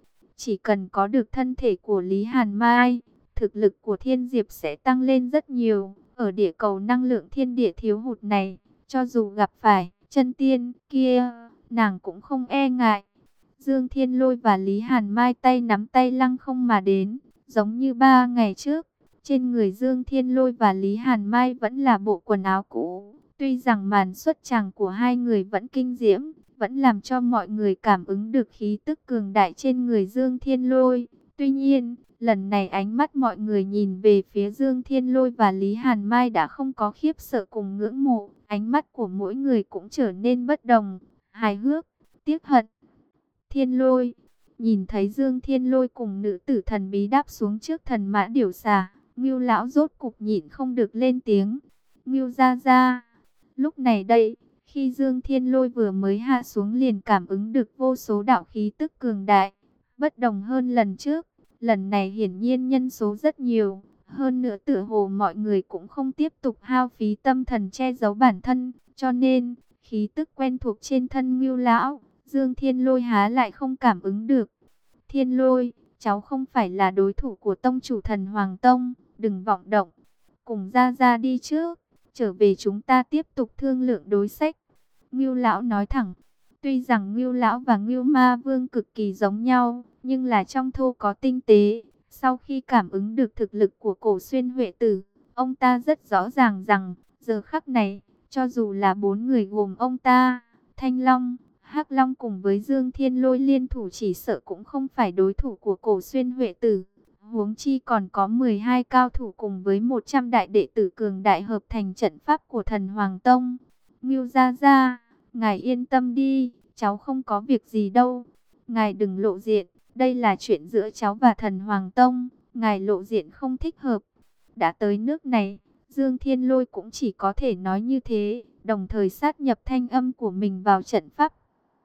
Chỉ cần có được thân thể của Lý Hàn Mai, thực lực của Thiên Diệp sẽ tăng lên rất nhiều. Ở địa cầu năng lượng thiên địa thiếu hụt này, cho dù gặp phải chân tiên kia, nàng cũng không e ngại. Dương Thiên Lôi và Lý Hàn Mai tay nắm tay lăng không mà đến, giống như ba ngày trước. Trên người Dương Thiên Lôi và Lý Hàn Mai vẫn là bộ quần áo cũ. Tuy rằng màn xuất tràng của hai người vẫn kinh diễm, vẫn làm cho mọi người cảm ứng được khí tức cường đại trên người Dương Thiên Lôi. Tuy nhiên, lần này ánh mắt mọi người nhìn về phía Dương Thiên Lôi và Lý Hàn Mai đã không có khiếp sợ cùng ngưỡng mộ. Ánh mắt của mỗi người cũng trở nên bất đồng, hài hước, tiếc hận. Thiên Lôi, nhìn thấy Dương Thiên Lôi cùng nữ tử thần bí đáp xuống trước thần mã điểu xà, Ngưu lão rốt cục nhịn không được lên tiếng. Ngưu gia gia. Lúc này đây, khi Dương Thiên Lôi vừa mới hạ xuống liền cảm ứng được vô số đạo khí tức cường đại, bất đồng hơn lần trước. Lần này hiển nhiên nhân số rất nhiều, hơn nữa tựa hồ mọi người cũng không tiếp tục hao phí tâm thần che giấu bản thân, cho nên khí tức quen thuộc trên thân Ngưu lão, Dương Thiên Lôi há lại không cảm ứng được. Thiên Lôi, cháu không phải là đối thủ của tông chủ Thần Hoàng Tông, đừng vọng động. Cùng ra ra đi trước, trở về chúng ta tiếp tục thương lượng đối sách. Ngưu lão nói thẳng. Tuy rằng Ngưu lão và Ngưu Ma Vương cực kỳ giống nhau, nhưng là trong thô có tinh tế. Sau khi cảm ứng được thực lực của Cổ Xuyên Huệ Tử, ông ta rất rõ ràng rằng giờ khắc này, cho dù là bốn người gồm ông ta, Thanh Long, Hắc Long cùng với Dương Thiên Lôi liên thủ chỉ sợ cũng không phải đối thủ của Cổ Xuyên Huệ Tử. Huống chi còn có mười hai cao thủ cùng với một trăm đại đệ tử cường đại hợp thành trận pháp của Thần Hoàng Tông. Ngưu gia gia, ngài yên tâm đi, cháu không có việc gì đâu. Ngài đừng lộ diện, đây là chuyện giữa cháu và Thần Hoàng Tông, ngài lộ diện không thích hợp. Đã tới nước này, Dương Thiên Lôi cũng chỉ có thể nói như thế, đồng thời sát nhập thanh âm của mình vào trận pháp.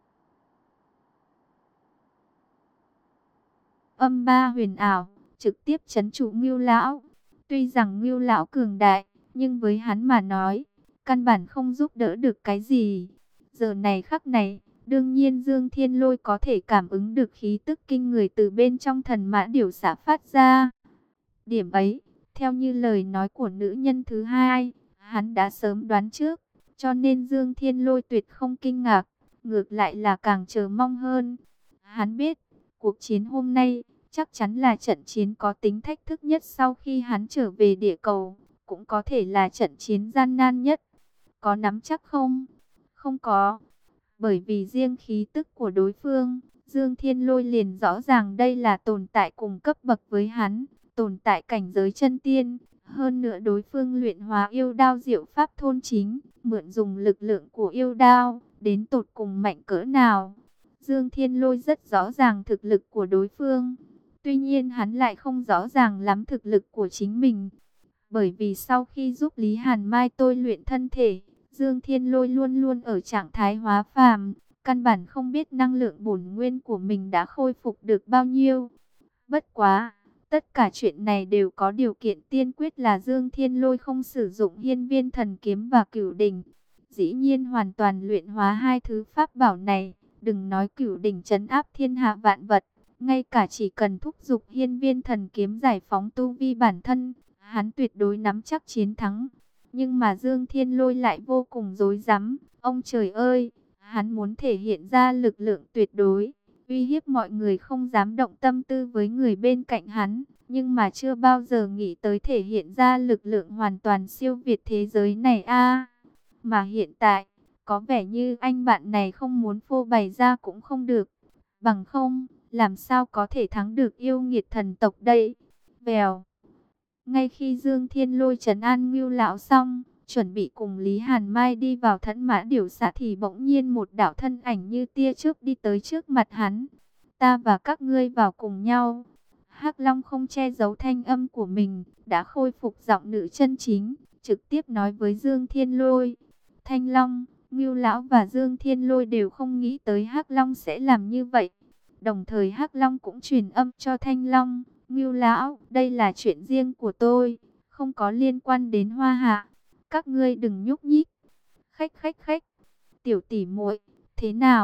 Âm ba huyền ảo, trực tiếp trấn trụ Ngưu lão. Tuy rằng Ngưu lão cường đại, nhưng với hắn mà nói, căn bản không giúp đỡ được cái gì. Giờ này khắc này, đương nhiên Dương Thiên Lôi có thể cảm ứng được khí tức kinh người từ bên trong thần mã điểu xả phát ra. Điểm ấy, theo như lời nói của nữ nhân thứ hai, hắn đã sớm đoán trước, cho nên Dương Thiên Lôi tuyệt không kinh ngạc, ngược lại là càng chờ mong hơn. Hắn biết, cuộc chiến hôm nay chắc chắn là trận chiến có tính thách thức nhất sau khi hắn trở về địa cầu, cũng có thể là trận chiến gian nan nhất. Có nắm chắc không? Không có. Bởi vì riêng khí tức của đối phương, Dương Thiên Lôi liền rõ ràng đây là tồn tại cùng cấp bậc với hắn, tồn tại cảnh giới chân tiên. Hơn nữa đối phương luyện hóa yêu đao diệu pháp thôn chính, mượn dùng lực lượng của yêu đao, đến tột cùng mạnh cỡ nào. Dương Thiên Lôi rất rõ ràng thực lực của đối phương. Tuy nhiên hắn lại không rõ ràng lắm thực lực của chính mình. Bởi vì sau khi giúp Lý Hàn Mai tôi luyện thân thể, Dương Thiên Lôi luôn luôn ở trạng thái hóa phàm, căn bản không biết năng lượng bổn nguyên của mình đã khôi phục được bao nhiêu. Bất quá, tất cả chuyện này đều có điều kiện tiên quyết là Dương Thiên Lôi không sử dụng hiên viên thần kiếm và cửu đỉnh. Dĩ nhiên hoàn toàn luyện hóa hai thứ pháp bảo này, đừng nói cửu đỉnh trấn áp thiên hạ vạn vật, ngay cả chỉ cần thúc giục hiên viên thần kiếm giải phóng tu vi bản thân, hắn tuyệt đối nắm chắc chiến thắng. Nhưng mà Dương Thiên Lôi lại vô cùng rối rắm. Ông trời ơi, hắn muốn thể hiện ra lực lượng tuyệt đối, uy hiếp mọi người không dám động tâm tư với người bên cạnh hắn. Nhưng mà chưa bao giờ nghĩ tới thể hiện ra lực lượng hoàn toàn siêu việt thế giới này a. Mà hiện tại, có vẻ như anh bạn này không muốn phô bày ra cũng không được. Bằng không, làm sao có thể thắng được yêu nghiệt thần tộc đây? Vèo. Ngay khi Dương Thiên Lôi trấn an Ngưu lão xong, chuẩn bị cùng Lý Hàn Mai đi vào thẫn mã điểu xạ thì bỗng nhiên một đạo thân ảnh như tia chớp đi tới trước mặt hắn. Ta và các ngươi vào cùng nhau. Hắc Long không che giấu thanh âm của mình, đã khôi phục giọng nữ chân chính, trực tiếp nói với Dương Thiên Lôi. Thanh Long, Ngưu lão và Dương Thiên Lôi đều không nghĩ tới Hắc Long sẽ làm như vậy. Đồng thời Hắc Long cũng truyền âm cho Thanh Long. Ngưu lão, đây là chuyện riêng của tôi, không có liên quan đến Hoa Hạ. Các ngươi đừng nhúc nhích. Khách khách khách, tiểu tỷ muội, thế nào?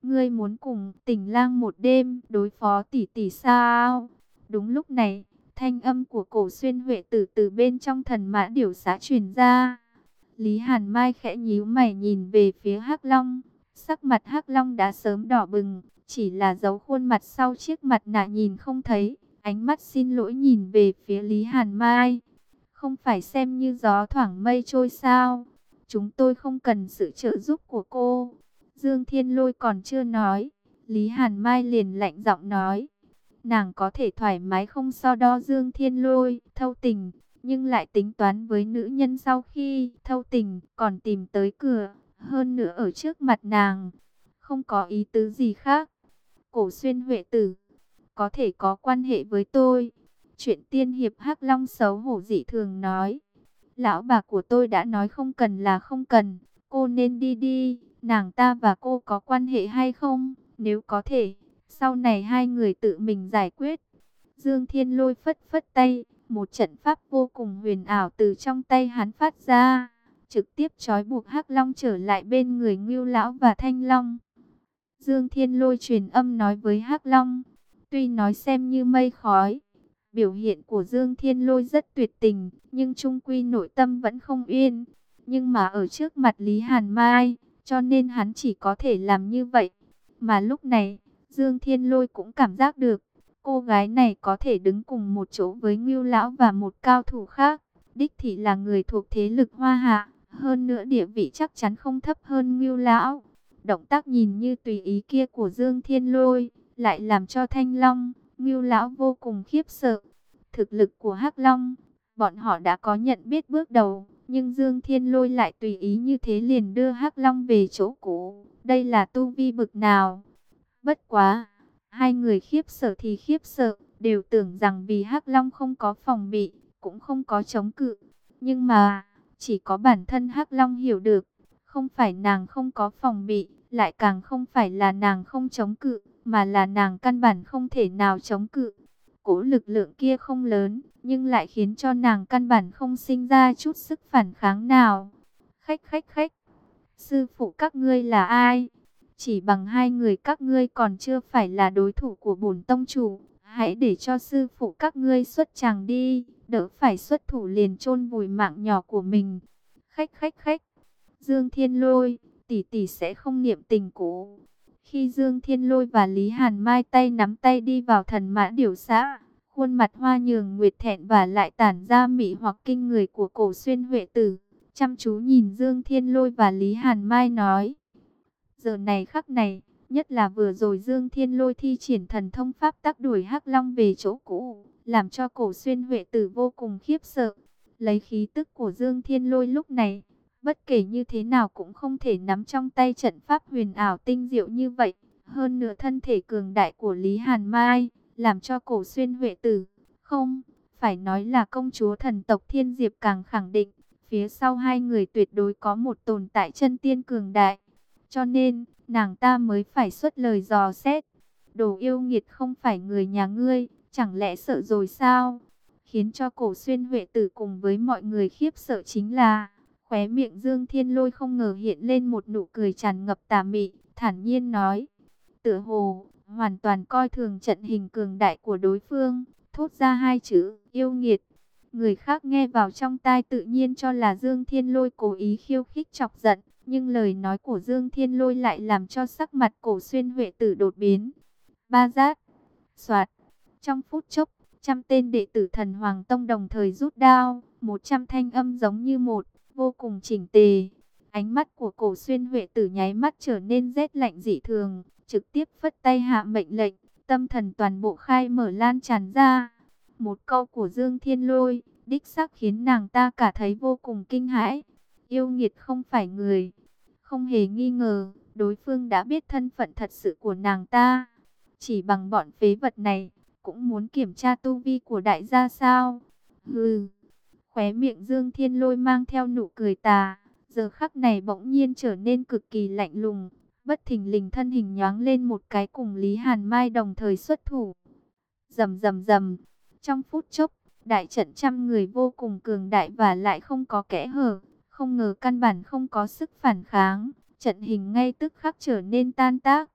ngươi muốn cùng Tình Lang một đêm đối phó tỷ tỷ sao? Đúng lúc này, thanh âm của Cổ Xuyên Huệ Tử từ bên trong Thần Mã Điểu Xã truyền ra. Lý Hàn Mai khẽ nhíu mày nhìn về phía Hắc Long, sắc mặt Hắc Long đã sớm đỏ bừng, chỉ là giấu khuôn mặt sau chiếc mặt nạ nhìn không thấy, ánh mắt xin lỗi nhìn về phía Lý Hàn Mai. Không phải xem như gió thoảng mây trôi sao? Chúng tôi không cần sự trợ giúp của cô. Dương Thiên Lôi còn chưa nói, Lý Hàn Mai liền lạnh giọng nói. Nàng có thể thoải mái không so đo Dương Thiên Lôi thâu tình, nhưng lại tính toán với nữ nhân sau khi thâu tình còn tìm tới cửa, hơn nữa ở trước mặt nàng, không có ý tứ gì khác. Cổ Xuyên Huệ Tử có thể có quan hệ với tôi. Chuyện tiên hiệp Hắc Long xấu hổ dị thường nói. Lão bà của tôi đã nói không cần là không cần, cô nên đi đi. Nàng ta và cô có quan hệ hay không? Nếu có thể, sau này hai người tự mình giải quyết. Dương Thiên Lôi phất phất tay, một trận pháp vô cùng huyền ảo từ trong tay hắn phát ra, trực tiếp trói buộc Hắc Long trở lại bên người Ngưu Lão và Thanh Long. Dương Thiên Lôi truyền âm nói với Hắc Long, tuy nói xem như mây khói, biểu hiện của Dương Thiên Lôi rất tuyệt tình, nhưng chung quy nội tâm vẫn không yên. Nhưng mà ở trước mặt Lý Hàn Mai, cho nên hắn chỉ có thể làm như vậy. Mà lúc này, Dương Thiên Lôi cũng cảm giác được, cô gái này có thể đứng cùng một chỗ với Ngưu Lão và một cao thủ khác. Đích thị là người thuộc thế lực Hoa Hạ, hơn nữa địa vị chắc chắn không thấp hơn Ngưu Lão. Động tác nhìn như tùy ý kia của Dương Thiên Lôi, lại làm cho Thanh Long, Ngưu Lão vô cùng khiếp sợ. Thực lực của Hắc Long, bọn họ đã có nhận biết bước đầu, nhưng Dương Thiên Lôi lại tùy ý như thế liền đưa Hắc Long về chỗ cũ. Đây là tu vi bực nào? Bất quá, hai người khiếp sợ thì khiếp sợ, đều tưởng rằng vì Hắc Long không có phòng bị, cũng không có chống cự. Nhưng mà, chỉ có bản thân Hắc Long hiểu được, không phải nàng không có phòng bị, lại càng không phải là nàng không chống cự, mà là nàng căn bản không thể nào chống cự. Cỗ lực lượng kia không lớn, nhưng lại khiến cho nàng căn bản không sinh ra chút sức phản kháng nào. Khách khách khách, sư phụ các ngươi là ai? Chỉ bằng hai người các ngươi còn chưa phải là đối thủ của bổn tông chủ. Hãy để cho sư phụ các ngươi xuất tràng đi, đỡ phải xuất thủ liền chôn vùi mạng nhỏ của mình. Khách khách khách, Dương Thiên Lôi, tỷ tỷ sẽ không niệm tình cũ. Khi Dương Thiên Lôi và Lý Hàn Mai tay nắm tay đi vào Thần Mã Điểu Xã, khuôn mặt Hoa Nhường Nguyệt thẹn và lại tản ra mị hoặc kinh người của Cổ Xuyên Huệ Tử, chăm chú nhìn Dương Thiên Lôi và Lý Hàn Mai nói. Giờ này khắc này, nhất là vừa rồi Dương Thiên Lôi thi triển thần thông pháp tắc đuổi Hắc Long về chỗ cũ, làm cho Cổ Xuyên Huệ Tử vô cùng khiếp sợ. Lấy khí tức của Dương Thiên Lôi lúc này, bất kể như thế nào cũng không thể nắm trong tay trận pháp huyền ảo tinh diệu như vậy. Hơn nữa thân thể cường đại của Lý Hàn Mai, làm cho Cổ Xuyên Huệ Tử, không, phải nói là công chúa thần tộc Thiên Diệp càng khẳng định, phía sau hai người tuyệt đối có một tồn tại chân tiên cường đại. Cho nên, nàng ta mới phải xuất lời dò xét. Đồ yêu nghiệt không phải người nhà ngươi, chẳng lẽ sợ rồi sao? Khiến cho Cổ Xuyên Huệ Tử cùng với mọi người khiếp sợ chính là, khóe miệng Dương Thiên Lôi không ngờ hiện lên một nụ cười tràn ngập tà mị, thản nhiên nói. Tựa hồ, hoàn toàn coi thường trận hình cường đại của đối phương, thốt ra hai chữ, yêu nghiệt. Người khác nghe vào trong tai tự nhiên cho là Dương Thiên Lôi cố ý khiêu khích chọc giận, nhưng lời nói của Dương Thiên Lôi lại làm cho sắc mặt Cổ Xuyên Huệ Tử đột biến. Ba giác, soạt, trong phút chốc, trăm tên đệ tử Thần Hoàng Tông đồng thời rút đao, một trăm thanh âm giống như một, vô cùng chỉnh tề. Ánh mắt của Cổ Xuyên Huệ Tử nháy mắt trở nên rét lạnh dị thường, trực tiếp phất tay hạ mệnh lệnh, tâm thần toàn bộ khai mở lan tràn ra. Một câu của Dương Thiên Lôi, đích xác khiến nàng ta cả thấy vô cùng kinh hãi. Yêu nghiệt không phải người. Không hề nghi ngờ, đối phương đã biết thân phận thật sự của nàng ta. Chỉ bằng bọn phế vật này, cũng muốn kiểm tra tu vi của đại gia sao? Hừ. Khóe miệng Dương Thiên Lôi mang theo nụ cười tà, giờ khắc này bỗng nhiên trở nên cực kỳ lạnh lùng. Bất thình lình thân hình nhoáng lên một cái cùng Lý Hàn Mai đồng thời xuất thủ. Rầm rầm rầm, trong phút chốc, đại trận trăm người vô cùng cường đại và lại không có kẽ hở, không ngờ căn bản không có sức phản kháng, trận hình ngay tức khắc trở nên tan tác.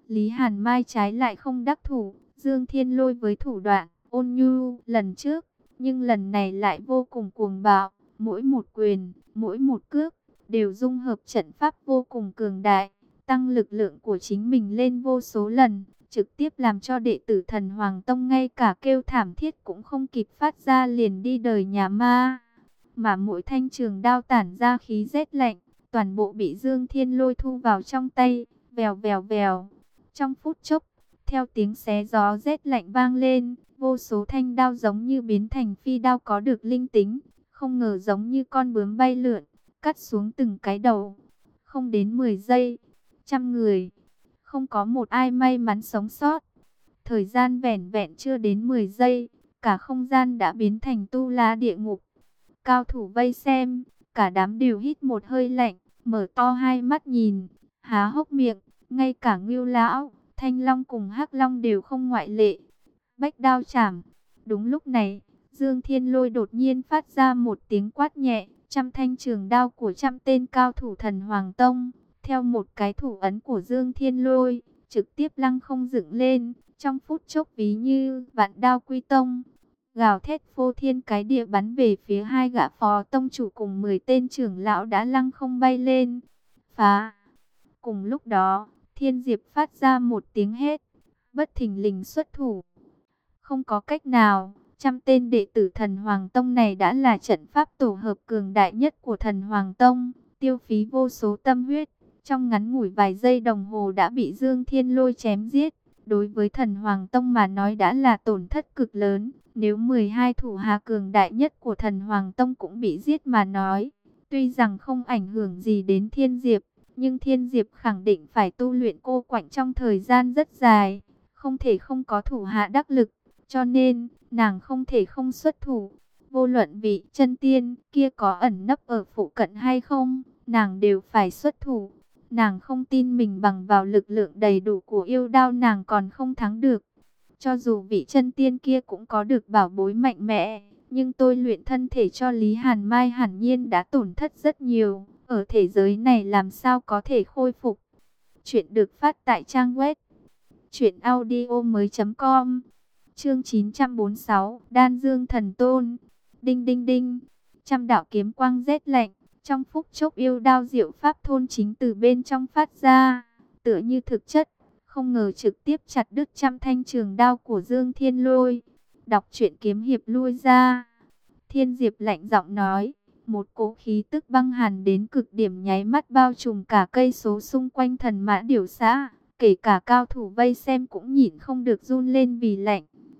Lý Hàn Mai trái lại không đắc thủ. Dương Thiên Lôi với thủ đoạn ôn nhu lần trước, nhưng lần này lại vô cùng cuồng bạo. Mỗi một quyền, mỗi một cước đều dung hợp trận pháp vô cùng cường đại, tăng lực lượng của chính mình lên vô số lần, trực tiếp làm cho đệ tử Thần Hoàng Tông ngay cả kêu thảm thiết cũng không kịp phát ra liền đi đời nhà ma. Mà mỗi thanh trường đao tản ra khí rét lạnh, toàn bộ bị Dương Thiên Lôi thu vào trong tay, vèo vèo vèo. Trong phút chốc, theo tiếng xé gió rét lạnh vang lên, vô số thanh đao giống như biến thành phi đao có được linh tính, không ngờ giống như con bướm bay lượn, cắt xuống từng cái đầu. Không đến mười giây, trăm người, không có một ai may mắn sống sót. Thời gian vẻn vẹn chưa đến mười giây, cả không gian đã biến thành tu la địa ngục. Cao thủ vây xem, cả đám đều hít một hơi lạnh, mở to hai mắt nhìn, há hốc miệng, ngay cả Ngưu lão, Thanh Long cùng Hắc Long đều không ngoại lệ. Bách đao chảm. Đúng lúc này, Dương Thiên Lôi đột nhiên phát ra một tiếng quát nhẹ, trăm thanh trường đao của trăm tên cao thủ Thần Hoàng Tông, theo một cái thủ ấn của Dương Thiên Lôi, trực tiếp lăng không dựng lên, trong phút chốc ví như vạn đao quy tông, gào thét phô thiên cái địa bắn về phía hai gã phó tông chủ cùng mười tên trưởng lão đã lăng không bay lên. Phá! Cùng lúc đó, Thiên Diệp phát ra một tiếng hét, bất thình lình xuất thủ. Không có cách nào, trăm tên đệ tử Thần Hoàng Tông này đã là trận pháp tổ hợp cường đại nhất của Thần Hoàng Tông, tiêu phí vô số tâm huyết, trong ngắn ngủi vài giây đồng hồ đã bị Dương Thiên Lôi chém giết. Đối với Thần Hoàng Tông mà nói đã là tổn thất cực lớn, nếu mười hai thủ hạ cường đại nhất của Thần Hoàng Tông cũng bị giết mà nói, tuy rằng không ảnh hưởng gì đến Thiên Diệp, nhưng Thiên Diệp khẳng định phải tu luyện cô quạnh trong thời gian rất dài, không thể không có thủ hạ đắc lực, cho nên nàng không thể không xuất thủ. Vô luận vị chân tiên kia có ẩn nấp ở phụ cận hay không, nàng đều phải xuất thủ. Nàng không tin mình bằng vào lực lượng đầy đủ của yêu đao nàng còn không thắng được. Cho dù vị chân tiên kia cũng có được bảo bối mạnh mẽ, nhưng tôi luyện thân thể cho Lý Hàn Mai hẳn nhiên đã tổn thất rất nhiều. Ở thế giới này làm sao có thể khôi phục. Chuyện được phát tại trang web truyện audio mới chấm com. Chương chín trăm bốn mươi sáu, Đan Dương Thần Tôn. Đinh đinh đinh, trăm đạo kiếm quang rét lạnh, trong phút chốc yêu đao diệu pháp thôn chính từ bên trong phát ra, tựa như thực chất, không ngờ trực tiếp chặt đứt trăm thanh trường đao của Dương Thiên Lôi. Đọc truyện kiếm hiệp lui ra. Thiên Diệp lạnh giọng nói, một cỗ khí tức băng hàn đến cực điểm nháy mắt bao trùm cả cây số xung quanh Thần Mã Điểu xã, kể cả cao thủ vây xem cũng nhịn không được run lên vì lạnh.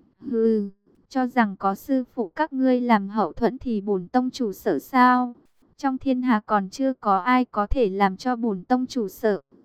Hừ, cho rằng có sư phụ các ngươi làm hậu thuẫn thì bổn tông chủ sợ sao? Trong thiên hạ còn chưa có ai có thể làm cho bổn tông chủ sợ.